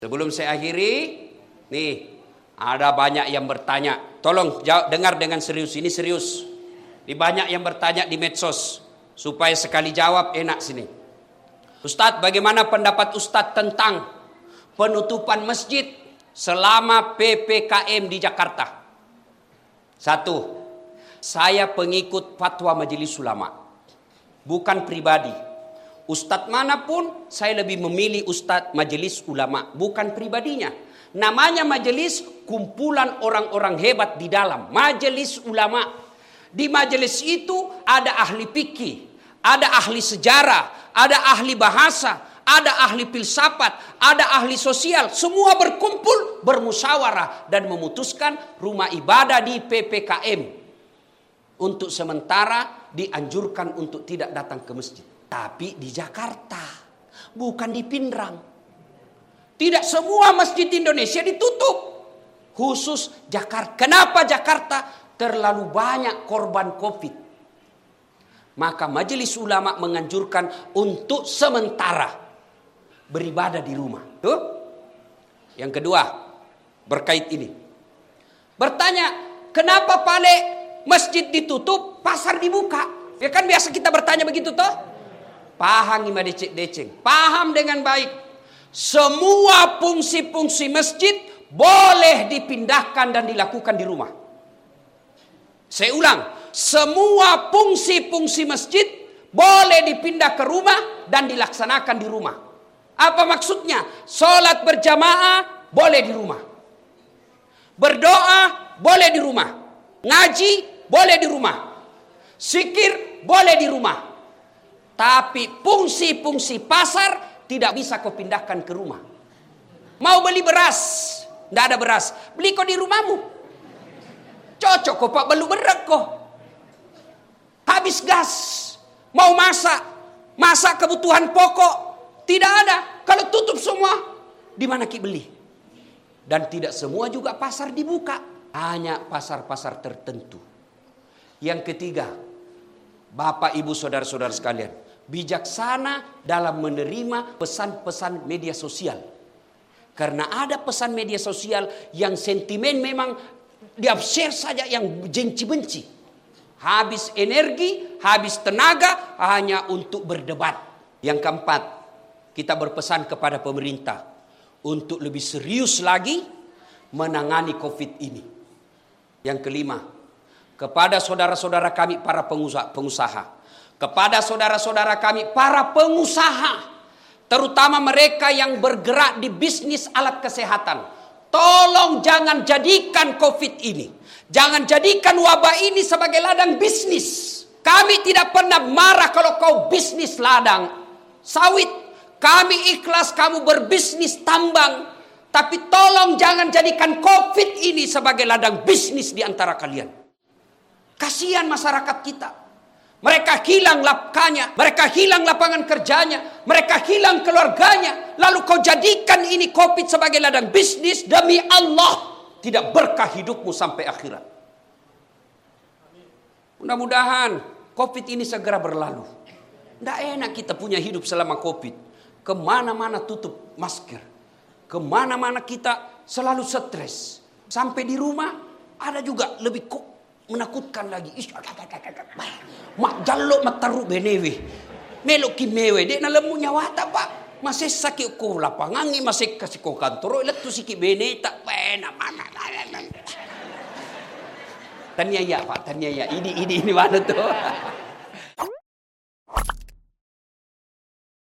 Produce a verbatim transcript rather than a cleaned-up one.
Sebelum saya akhiri, nih ada banyak yang bertanya. Tolong jawab, dengar dengan serius, ini serius. Di banyak yang bertanya di medsos, supaya sekali jawab enak sini. Ustadz, bagaimana pendapat Ustadz tentang penutupan masjid selama P P K M di Jakarta? Satu, saya pengikut fatwa Majelis Ulama, bukan pribadi. Ustadz manapun saya lebih memilih Ustadz Majelis Ulama, bukan pribadinya. Namanya majelis, kumpulan orang-orang hebat di dalam Majelis Ulama. Di majelis itu ada ahli fikih, ada ahli sejarah, ada ahli bahasa, ada ahli filsafat, ada ahli sosial. Semua berkumpul, bermusyawarah dan memutuskan rumah ibadah di P P K M. Untuk sementara dianjurkan untuk tidak datang ke masjid. Tapi di Jakarta, bukan di Pindrang. Tidak semua masjid di Indonesia ditutup. Khusus Jakarta. Kenapa Jakarta? Terlalu banyak korban Covid. Maka Majelis Ulama menganjurkan untuk sementara beribadah di rumah. Tuh. Yang kedua, berkait ini. Bertanya, kenapa Pale masjid ditutup, pasar dibuka? Ya kan biasa kita bertanya begitu toh? Paham ima deceng-deceng. Paham dengan baik. Semua fungsi-fungsi masjid boleh dipindahkan dan dilakukan di rumah. Saya ulang. Semua fungsi-fungsi masjid boleh dipindah ke rumah dan dilaksanakan di rumah. Apa maksudnya? Sholat berjamaah boleh di rumah. Berdoa boleh di rumah. Ngaji boleh di rumah. Zikir boleh di rumah. Tapi fungsi-fungsi pasar tidak bisa kau pindahkan ke rumah. Mau beli beras, tidak ada beras. Beli kau di rumahmu. Cocok kau pak belu berak kau. Habis gas, mau masak, masak kebutuhan pokok, tidak ada. Kalau tutup semua, di mana ki beli? Dan tidak semua juga pasar dibuka. Hanya pasar-pasar tertentu. Yang ketiga, Bapak, Ibu, Saudara-saudara sekalian, bijaksana dalam menerima pesan-pesan media sosial. Karena ada pesan media sosial yang sentimen memang di-share saja yang benci-benci. Habis energi, habis tenaga hanya untuk berdebat. Yang keempat, kita berpesan kepada pemerintah untuk lebih serius lagi menangani Covid ini. Yang kelima, kepada saudara-saudara kami para pengusaha, kepada saudara-saudara kami para pengusaha, terutama mereka yang bergerak di bisnis alat kesehatan, tolong jangan jadikan Covid ini, jangan jadikan wabah ini sebagai ladang bisnis. Kami tidak pernah marah kalau kau bisnis ladang sawit. Kami ikhlas kamu berbisnis tambang. Tapi tolong jangan jadikan Covid ini sebagai ladang bisnis di antara kalian. Kasihan masyarakat kita. Mereka hilang lapkanya, mereka hilang lapangan kerjanya, mereka hilang keluarganya. Lalu kau jadikan ini Covid sebagai ladang bisnis, demi Allah tidak berkah hidupmu sampai akhirat. Mudah-mudahan Covid ini segera berlalu. Tidak enak kita punya hidup selama Covid. Kemana-mana tutup masker, kemana-mana kita selalu stres. Sampai di rumah ada juga lebih kok menakutkan lagi. Mak jaluk mataru benewe. Melok ki mewe dek na lemu nyawa ta pak. Masih sakit ko lapangangi masih kasih ko kantor ilat tu sikit bene tak pena mana. Tanya ya pak, tanya ya. Ini ini ini mana tuh?